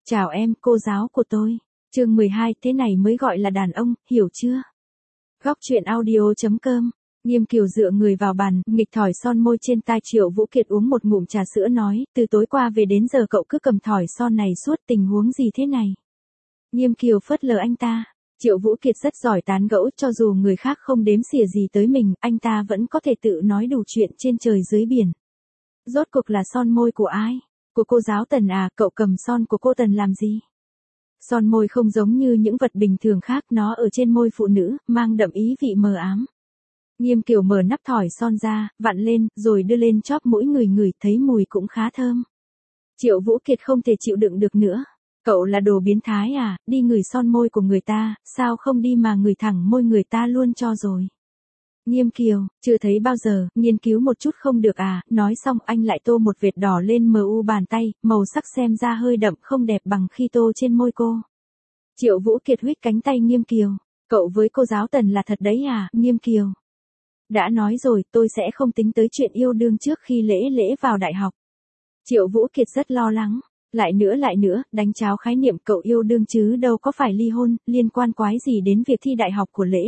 Chào em, cô giáo của tôi. Chương 12, thế này mới gọi là đàn ông, hiểu chưa? Góc truyện audio.com. Nghiêm Kiều dựa người vào bàn, nghịch thỏi son môi trên tai Triệu Vũ Kiệt uống một ngụm trà sữa nói, từ tối qua về đến giờ cậu cứ cầm thỏi son này suốt, tình huống gì thế này? Nghiêm Kiều phớt lờ anh ta. Triệu Vũ Kiệt rất giỏi tán gẫu, cho dù người khác không đếm xỉa gì tới mình, anh ta vẫn có thể tự nói đủ chuyện trên trời dưới biển. Rốt cuộc là son môi của ai? Của cô giáo Tần à, cậu cầm son của cô Tần làm gì? Son môi không giống như những vật bình thường khác, nó ở trên môi phụ nữ, mang đậm ý vị mờ ám. Nghiêm Kiều mở nắp thỏi son ra, vặn lên, rồi đưa lên chóp mũi ngửi, thấy mùi cũng khá thơm. Triệu Vũ Kiệt không thể chịu đựng được nữa. Cậu là đồ biến thái à, đi ngửi son môi của người ta, sao không đi mà ngửi thẳng môi người ta luôn cho rồi. Nghiêm Kiều, chưa thấy bao giờ, nghiên cứu một chút không được à, nói xong anh lại tô một vệt đỏ lên mu bàn tay, màu sắc xem ra hơi đậm không đẹp bằng khi tô trên môi cô. Triệu Vũ Kiệt huýt cánh tay Nghiêm Kiều, cậu với cô giáo Tần là thật đấy à, Nghiêm Kiều. Đã nói rồi, tôi sẽ không tính tới chuyện yêu đương trước khi lễ vào đại học. Triệu Vũ Kiệt rất lo lắng, lại nữa, đánh cháo khái niệm cậu yêu đương chứ đâu có phải ly hôn, liên quan quái gì đến việc thi đại học của lễ.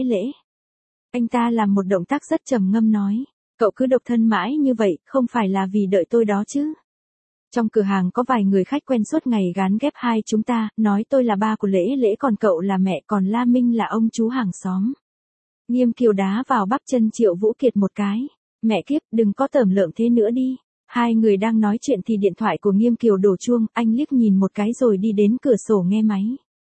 Anh ta làm một động tác rất trầm ngâm nói, cậu cứ độc thân mãi như vậy, không phải là vì đợi tôi đó chứ. Trong cửa hàng có vài người khách quen suốt ngày gán ghép hai chúng ta, nói tôi là ba của lễ còn cậu là mẹ, còn La Minh là ông chú hàng xóm. Nghiêm Kiều đá vào bắp chân Triệu Vũ Kiệt một cái, mẹ kiếp, đừng có tởm lợm thế nữa đi. Hai người đang nói chuyện thì điện thoại của Nghiêm Kiều đổ chuông, anh liếc nhìn một cái rồi đi đến cửa sổ nghe máy.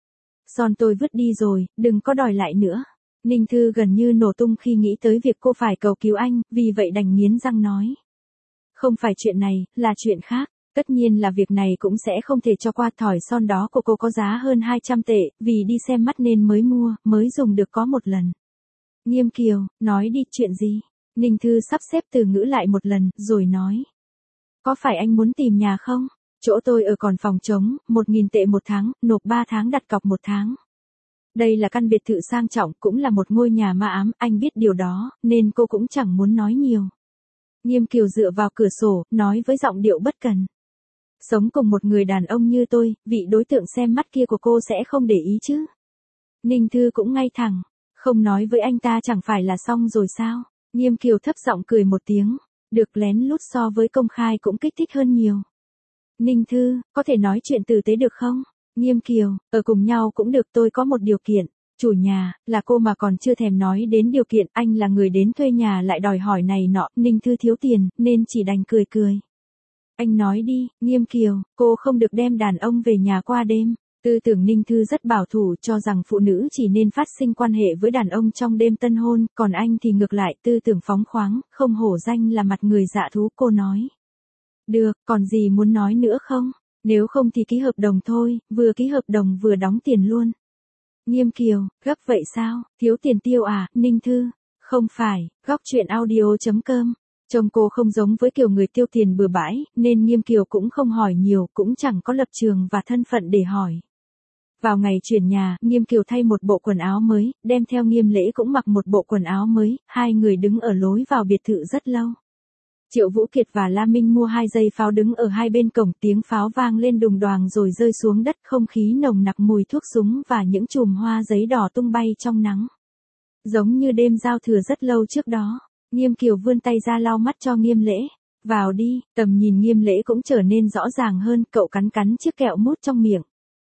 Son tôi vứt đi rồi, đừng có đòi lại nữa. Ninh Thư gần như nổ tung khi nghĩ tới việc cô phải cầu cứu anh, vì vậy đành nghiến răng nói. Không phải chuyện này, là chuyện khác. Tất nhiên là việc này cũng sẽ không thể cho qua, thỏi son đó của cô có giá hơn 200 tệ, vì đi xem mắt nên mới mua, mới dùng được có một lần. Nghiêm Kiều, nói đi, chuyện gì? Ninh Thư sắp xếp từ ngữ lại một lần, rồi nói. Có phải anh muốn tìm nhà không? Chỗ tôi ở còn phòng trống, 1.000 tệ một tháng, nộp 3 tháng đặt cọc 1 tháng. Đây là căn biệt thự sang trọng, cũng là một ngôi nhà ma ám, anh biết điều đó, nên cô cũng chẳng muốn nói nhiều. Nghiêm Kiều dựa vào cửa sổ, nói với giọng điệu bất cần. Sống cùng một người đàn ông như tôi, vị đối tượng xem mắt kia của cô sẽ không để ý chứ? Ninh Thư cũng ngay thẳng, không nói với anh ta chẳng phải là xong rồi sao? Nghiêm Kiều thấp giọng cười một tiếng, được lén lút so với công khai cũng kích thích hơn nhiều. Ninh Thư, có thể nói chuyện tử tế được không? Nghiêm Kiều, ở cùng nhau cũng được, tôi có một điều kiện. Chủ nhà, là cô mà còn chưa thèm nói đến điều kiện, anh là người đến thuê nhà lại đòi hỏi này nọ, Ninh Thư thiếu tiền, nên chỉ đành cười. Anh nói đi, Nghiêm Kiều, cô không được đem đàn ông về nhà qua đêm. Tư tưởng Ninh Thư rất bảo thủ, cho rằng phụ nữ chỉ nên phát sinh quan hệ với đàn ông trong đêm tân hôn, còn anh thì ngược lại, tư tưởng phóng khoáng, không hổ danh là mặt người dạ thú, cô nói. Được, còn gì muốn nói nữa không? Nếu không thì ký hợp đồng thôi, vừa ký hợp đồng vừa đóng tiền luôn. Nghiêm Kiều, gấp vậy sao, thiếu tiền tiêu à, Ninh Thư? Không phải, góc truyện audio.com. Trông cô không giống với kiểu người tiêu tiền bừa bãi, nên Nghiêm Kiều cũng không hỏi nhiều, cũng chẳng có lập trường và thân phận để hỏi. Vào ngày chuyển nhà, Nghiêm Kiều thay một bộ quần áo mới, đem theo Nghiêm Lễ cũng mặc một bộ quần áo mới, hai người đứng ở lối vào biệt thự rất lâu. Triệu Vũ Kiệt và La Minh mua 2 dây pháo đứng ở hai bên cổng, tiếng pháo vang lên đùng đoàng rồi rơi xuống đất, không khí nồng nặc mùi thuốc súng và những chùm hoa giấy đỏ tung bay trong nắng. Giống như đêm giao thừa rất lâu trước đó. Nghiêm Kiều vươn tay ra lau mắt cho Nghiêm Lễ. Vào đi, tầm nhìn Nghiêm Lễ cũng trở nên rõ ràng hơn, cậu cắn chiếc kẹo mút trong miệng.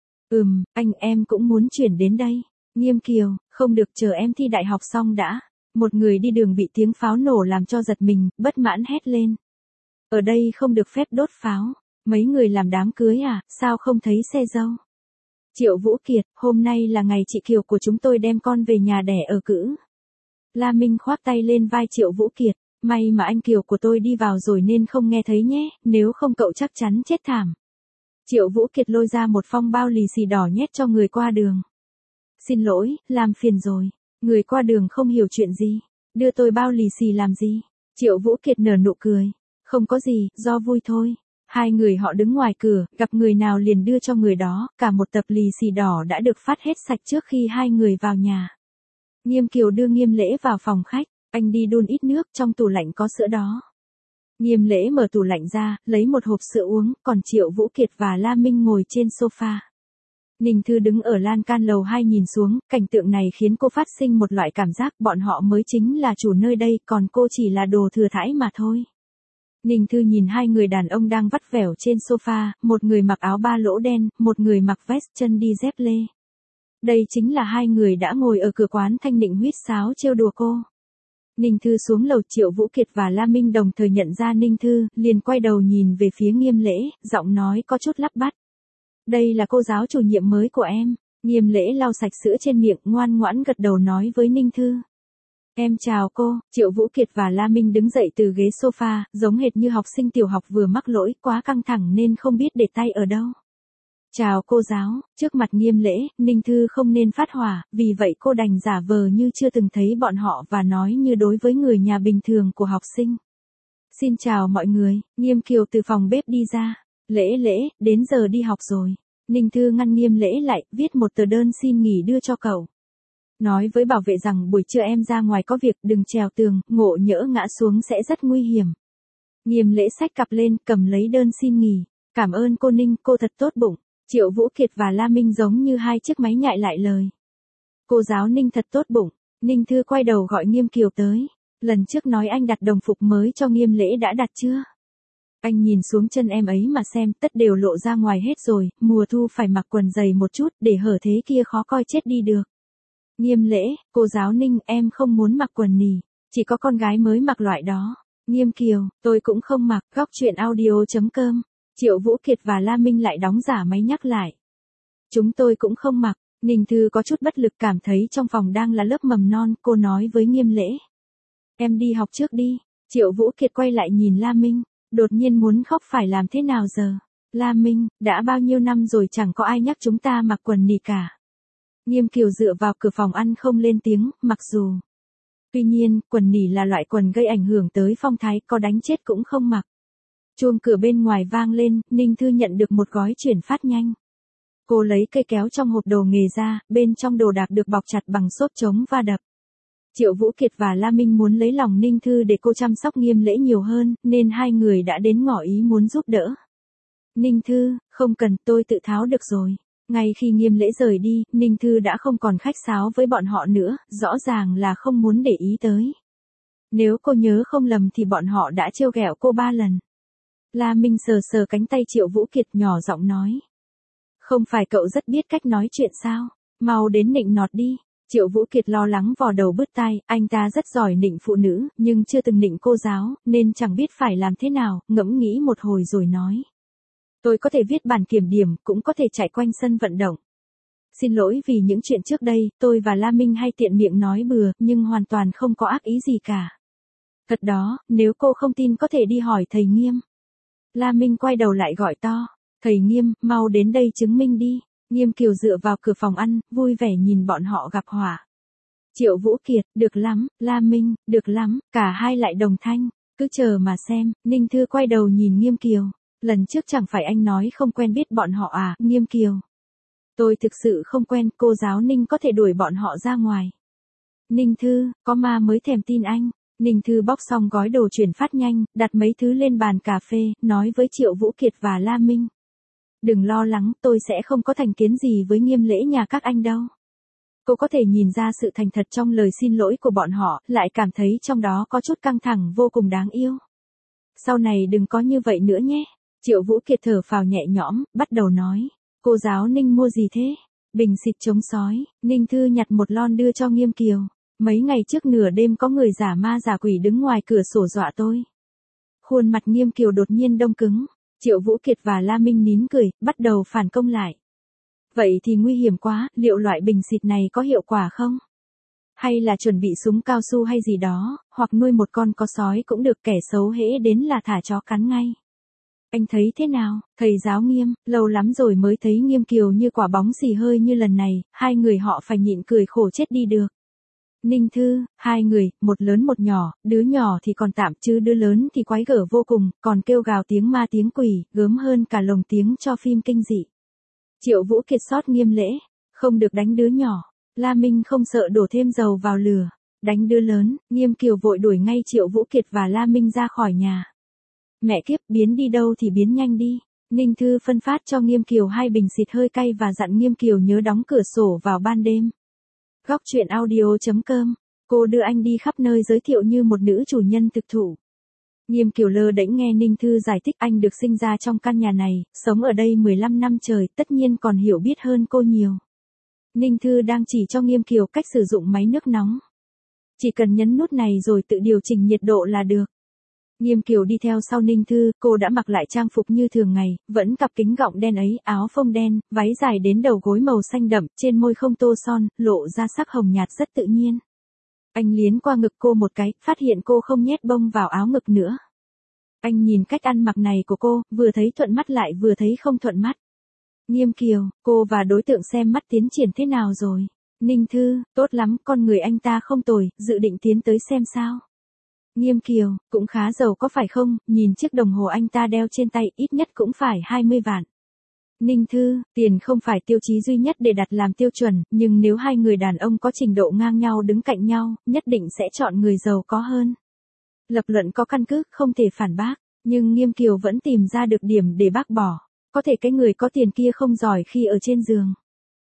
Anh em cũng muốn chuyển đến đây. Nghiêm Kiều, không được, chờ em thi đại học xong đã. Một người đi đường bị tiếng pháo nổ làm cho giật mình, bất mãn hét lên. Ở đây không được phép đốt pháo. Mấy người làm đám cưới à, sao không thấy xe dâu? Triệu Vũ Kiệt, hôm nay là ngày chị Kiều của chúng tôi đem con về nhà đẻ ở cữ. La Minh khoác tay lên vai Triệu Vũ Kiệt, may mà anh Kiều của tôi đi vào rồi nên không nghe thấy nhé, nếu không cậu chắc chắn chết thảm. Triệu Vũ Kiệt lôi ra một phong bao lì xì đỏ nhét cho người qua đường. Xin lỗi, làm phiền rồi. Người qua đường không hiểu chuyện gì. Đưa tôi bao lì xì làm gì? Triệu Vũ Kiệt nở nụ cười. Không có gì, do vui thôi. Hai người họ đứng ngoài cửa, gặp người nào liền đưa cho người đó, cả một tập lì xì đỏ đã được phát hết sạch trước khi hai người vào nhà. Nghiêm Kiều đưa Nghiêm Lễ vào phòng khách, anh đi đun ít nước, trong tủ lạnh có sữa đó. Nghiêm Lễ mở tủ lạnh ra, lấy một hộp sữa uống, còn Triệu Vũ Kiệt và La Minh ngồi trên sofa. Ninh Thư đứng ở lan can lầu 2 nhìn xuống, cảnh tượng này khiến cô phát sinh một loại cảm giác bọn họ mới chính là chủ nơi đây, còn cô chỉ là đồ thừa thãi mà thôi. Ninh Thư nhìn hai người đàn ông đang vắt vẻo trên sofa, một người mặc áo ba lỗ đen, một người mặc vest chân đi dép lê. Đây chính là hai người đã ngồi ở cửa quán Thanh Định huýt sáo trêu đùa cô. Ninh Thư xuống lầu, Triệu Vũ Kiệt và La Minh đồng thời nhận ra Ninh Thư, liền quay đầu nhìn về phía Nghiêm Lễ, giọng nói có chút lắp bắp. Đây là cô giáo chủ nhiệm mới của em. Nghiêm Lễ lau sạch sữa trên miệng, ngoan ngoãn gật đầu nói với Ninh Thư. Em chào cô. Triệu Vũ Kiệt và La Minh đứng dậy từ ghế sofa, giống hệt như học sinh tiểu học vừa mắc lỗi, quá căng thẳng nên không biết để tay ở đâu. Chào cô giáo. Trước mặt Nghiêm Lễ, Ninh Thư không nên phát hỏa, vì vậy cô đành giả vờ như chưa từng thấy bọn họ và nói như đối với người nhà bình thường của học sinh. Xin chào mọi người. Nghiêm Kiều từ phòng bếp đi ra. Lễ, đến giờ đi học rồi. Ninh Thư ngăn Nghiêm Lễ lại, viết một tờ đơn xin nghỉ đưa cho cậu. Nói với bảo vệ rằng buổi trưa em ra ngoài có việc, đừng trèo tường, ngộ nhỡ ngã xuống sẽ rất nguy hiểm. Nghiêm Lễ xách cặp lên, cầm lấy đơn xin nghỉ. Cảm ơn cô Ninh, cô thật tốt bụng. Triệu Vũ Kiệt và La Minh giống như hai chiếc máy nhại lại lời. Cô giáo Ninh thật tốt bụng. Ninh Thư quay đầu gọi Nghiêm Kiều tới. Lần trước nói anh đặt đồng phục mới cho Nghiêm Lễ đã đặt chưa? Anh nhìn xuống chân em ấy mà xem, tất đều lộ ra ngoài hết rồi, mùa thu phải mặc quần dày một chút, để hở thế kia khó coi chết đi được. Nghiêm Lễ, cô giáo Ninh, em không muốn mặc quần nỉ, chỉ có con gái mới mặc loại đó. Nghiêm Kiều, tôi cũng không mặc. Góc truyện audio.com. Triệu Vũ Kiệt và La Minh lại đóng giả máy nhắc lại. Chúng tôi cũng không mặc. Ninh Thư có chút bất lực, cảm thấy trong phòng đang là lớp mầm non, cô nói với Nghiêm Lễ. Em đi học trước đi. Triệu Vũ Kiệt quay lại nhìn La Minh, đột nhiên muốn khóc, phải làm thế nào giờ? La Minh, đã bao nhiêu năm rồi chẳng có ai nhắc chúng ta mặc quần nỉ cả. Nghiêm Kiều dựa vào cửa phòng ăn không lên tiếng, mặc dù. Tuy nhiên, quần nỉ là loại quần gây ảnh hưởng tới phong thái, có đánh chết cũng không mặc. Chuông cửa bên ngoài vang lên, Ninh Thư nhận được một gói chuyển phát nhanh. Cô lấy cây kéo trong hộp đồ nghề ra, bên trong đồ đạc được bọc chặt bằng xốp chống va đập. Triệu Vũ Kiệt và La Minh muốn lấy lòng Ninh Thư để cô chăm sóc Nghiêm Lễ nhiều hơn, nên hai người đã đến ngỏ ý muốn giúp đỡ. Ninh Thư, không cần, tôi tự tháo được rồi. Ngay khi Nghiêm Lễ rời đi, Ninh Thư đã không còn khách sáo với bọn họ nữa, rõ ràng là không muốn để ý tới. Nếu cô nhớ không lầm thì bọn họ đã trêu ghẹo cô 3 lần. La Minh sờ sờ cánh tay Triệu Vũ Kiệt, nhỏ giọng nói. Không phải cậu rất biết cách nói chuyện sao? Mau đến nịnh nọt đi. Triệu Vũ Kiệt lo lắng vò đầu bứt tai, anh ta rất giỏi nịnh phụ nữ, nhưng chưa từng nịnh cô giáo, nên chẳng biết phải làm thế nào, ngẫm nghĩ một hồi rồi nói. Tôi có thể viết bản kiểm điểm, cũng có thể chạy quanh sân vận động. Xin lỗi vì những chuyện trước đây, tôi và La Minh hay tiện miệng nói bừa, nhưng hoàn toàn không có ác ý gì cả. Thật đó, nếu cô không tin có thể đi hỏi thầy Nghiêm. La Minh quay đầu lại gọi to. Thầy Nghiêm, mau đến đây chứng minh đi. Nghiêm Kiều dựa vào cửa phòng ăn, vui vẻ nhìn bọn họ gặp họa. Triệu Vũ Kiệt, được lắm. La Minh, được lắm. Cả hai lại đồng thanh. Cứ chờ mà xem. Ninh Thư quay đầu nhìn Nghiêm Kiều. Lần trước chẳng phải anh nói không quen biết bọn họ à? Nghiêm Kiều. Tôi thực sự không quen, cô giáo Ninh có thể đuổi bọn họ ra ngoài. Ninh Thư, có ma mới thèm tin anh. Ninh Thư bóc xong gói đồ chuyển phát nhanh, đặt mấy thứ lên bàn cà phê, nói với Triệu Vũ Kiệt và La Minh. Đừng lo lắng, tôi sẽ không có thành kiến gì với Nghiêm Lễ nhà các anh đâu. Cô có thể nhìn ra sự thành thật trong lời xin lỗi của bọn họ, lại cảm thấy trong đó có chút căng thẳng vô cùng đáng yêu. Sau này đừng có như vậy nữa nhé. Triệu Vũ Kiệt thở phào nhẹ nhõm, bắt đầu nói. Cô giáo Ninh mua gì thế? Bình xịt chống sói. Ninh Thư nhặt một lon đưa cho Nghiêm Kiều. Mấy ngày trước nửa đêm có người giả ma giả quỷ đứng ngoài cửa sổ dọa tôi. Khuôn mặt Nghiêm Kiều đột nhiên đông cứng. Triệu Vũ Kiệt và La Minh nín cười, bắt đầu phản công lại. Vậy thì nguy hiểm quá, liệu loại bình xịt này có hiệu quả không? Hay là chuẩn bị súng cao su hay gì đó, hoặc nuôi một con có sói cũng được, kẻ xấu hễ đến là thả chó cắn ngay. Anh thấy thế nào, thầy giáo Nghiêm? Lâu lắm rồi mới thấy Nghiêm Kiều như quả bóng xì hơi như lần này, hai người họ phải nhịn cười khổ chết đi được. Ninh Thư, hai người, một lớn một nhỏ, đứa nhỏ thì còn tạm chứ đứa lớn thì quái gở vô cùng, còn kêu gào tiếng ma tiếng quỷ, gớm hơn cả lồng tiếng cho phim kinh dị. Triệu Vũ Kiệt xót Nghiêm Lễ, không được đánh đứa nhỏ. La Minh không sợ đổ thêm dầu vào lửa, đánh đứa lớn. Nghiêm Kiều vội đuổi ngay Triệu Vũ Kiệt và La Minh ra khỏi nhà. Mẹ kiếp, biến đi đâu thì biến nhanh đi. Ninh Thư phân phát cho Nghiêm Kiều 2 bình xịt hơi cay và dặn Nghiêm Kiều nhớ đóng cửa sổ vào ban đêm. Góc truyện audio.com, cô đưa anh đi khắp nơi giới thiệu như một nữ chủ nhân thực thụ. Nghiêm Kiều lơ đễnh nghe Ninh Thư giải thích anh được sinh ra trong căn nhà này, sống ở đây 15 năm trời, tất nhiên còn hiểu biết hơn cô nhiều. Ninh Thư đang chỉ cho Nghiêm Kiều cách sử dụng máy nước nóng. Chỉ cần nhấn nút này rồi tự điều chỉnh nhiệt độ là được. Nghiêm Kiều đi theo sau Ninh Thư, cô đã mặc lại trang phục như thường ngày, vẫn cặp kính gọng đen ấy, áo phông đen, váy dài đến đầu gối màu xanh đậm, trên môi không tô son, lộ ra sắc hồng nhạt rất tự nhiên. Anh liến qua ngực cô một cái, phát hiện cô không nhét bông vào áo ngực nữa. Anh nhìn cách ăn mặc này của cô, vừa thấy thuận mắt lại vừa thấy không thuận mắt. Nghiêm Kiều, cô và đối tượng xem mắt tiến triển thế nào rồi? Ninh Thư, tốt lắm, con người anh ta không tồi, dự định tiến tới xem sao? Nghiêm Kiều, cũng khá giàu có phải không, nhìn chiếc đồng hồ anh ta đeo trên tay ít nhất cũng phải 20 vạn. Ninh Thư, tiền không phải tiêu chí duy nhất để đặt làm tiêu chuẩn, nhưng nếu hai người đàn ông có trình độ ngang nhau đứng cạnh nhau, nhất định sẽ chọn người giàu có hơn. Lập luận có căn cứ, không thể phản bác, nhưng Nghiêm Kiều vẫn tìm ra được điểm để bác bỏ. Có thể cái người có tiền kia không giỏi khi ở trên giường.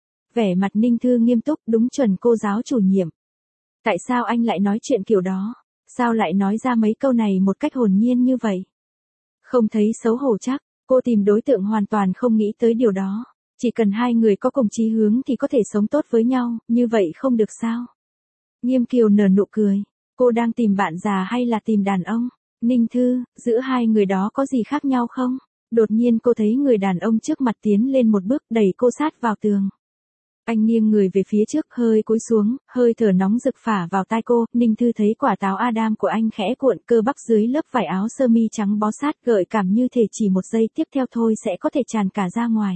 Vẻ mặt Ninh Thư nghiêm túc, đúng chuẩn cô giáo chủ nhiệm. Tại sao anh lại nói chuyện kiểu đó? Sao lại nói ra mấy câu này một cách hồn nhiên như vậy? Không thấy xấu hổ chắc, cô tìm đối tượng hoàn toàn không nghĩ tới điều đó. Chỉ cần hai người có cùng chí hướng thì có thể sống tốt với nhau, như vậy không được sao? Nghiêm Kiều nở nụ cười. Cô đang tìm bạn già hay là tìm đàn ông? Ninh Thư, giữa hai người đó có gì khác nhau không? Đột nhiên cô thấy người đàn ông trước mặt tiến lên một bước đẩy cô sát vào tường. Anh nghiêng người về phía trước hơi cúi xuống, hơi thở nóng rực phả vào tai cô, Ninh Thư thấy quả táo Adam của anh khẽ cuộn cơ bắp dưới lớp vải áo sơ mi trắng bó sát gợi cảm như thể chỉ một giây tiếp theo thôi sẽ có thể tràn cả ra ngoài.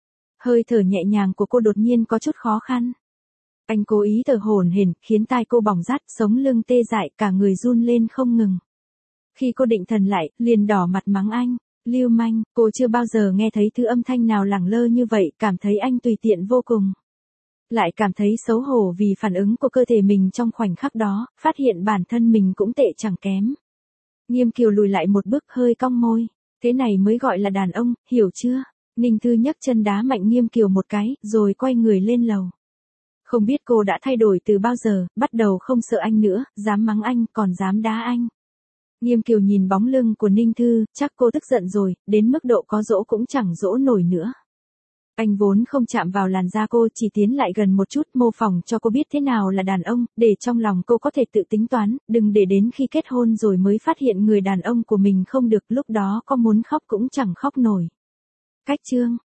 Hơi thở nhẹ nhàng của cô đột nhiên có chút khó khăn. Anh cố ý thở hổn hển, khiến tai cô bỏng rát, sống lưng tê dại, cả người run lên không ngừng. Khi cô định thần lại, liền đỏ mặt mắng anh. Lưu manh, cô chưa bao giờ nghe thấy thứ âm thanh nào lẳng lơ như vậy, cảm thấy anh tùy tiện vô cùng. Lại cảm thấy xấu hổ vì phản ứng của cơ thể mình trong khoảnh khắc đó, phát hiện bản thân mình cũng tệ chẳng kém. Nghiêm Kiều lùi lại một bước hơi cong môi. Thế này mới gọi là đàn ông, hiểu chưa? Ninh Thư nhấc chân đá mạnh Nghiêm Kiều một cái, rồi quay người lên lầu. Không biết cô đã thay đổi từ bao giờ, bắt đầu không sợ anh nữa, dám mắng anh, còn dám đá anh. Nghiêm Kiều nhìn bóng lưng của Ninh Thư, chắc cô tức giận rồi, đến mức độ có dỗ cũng chẳng dỗ nổi nữa. Anh vốn không chạm vào làn da cô, chỉ tiến lại gần một chút, mô phỏng cho cô biết thế nào là đàn ông, để trong lòng cô có thể tự tính toán, đừng để đến khi kết hôn rồi mới phát hiện người đàn ông của mình không được, lúc đó có muốn khóc cũng chẳng khóc nổi. Cách chương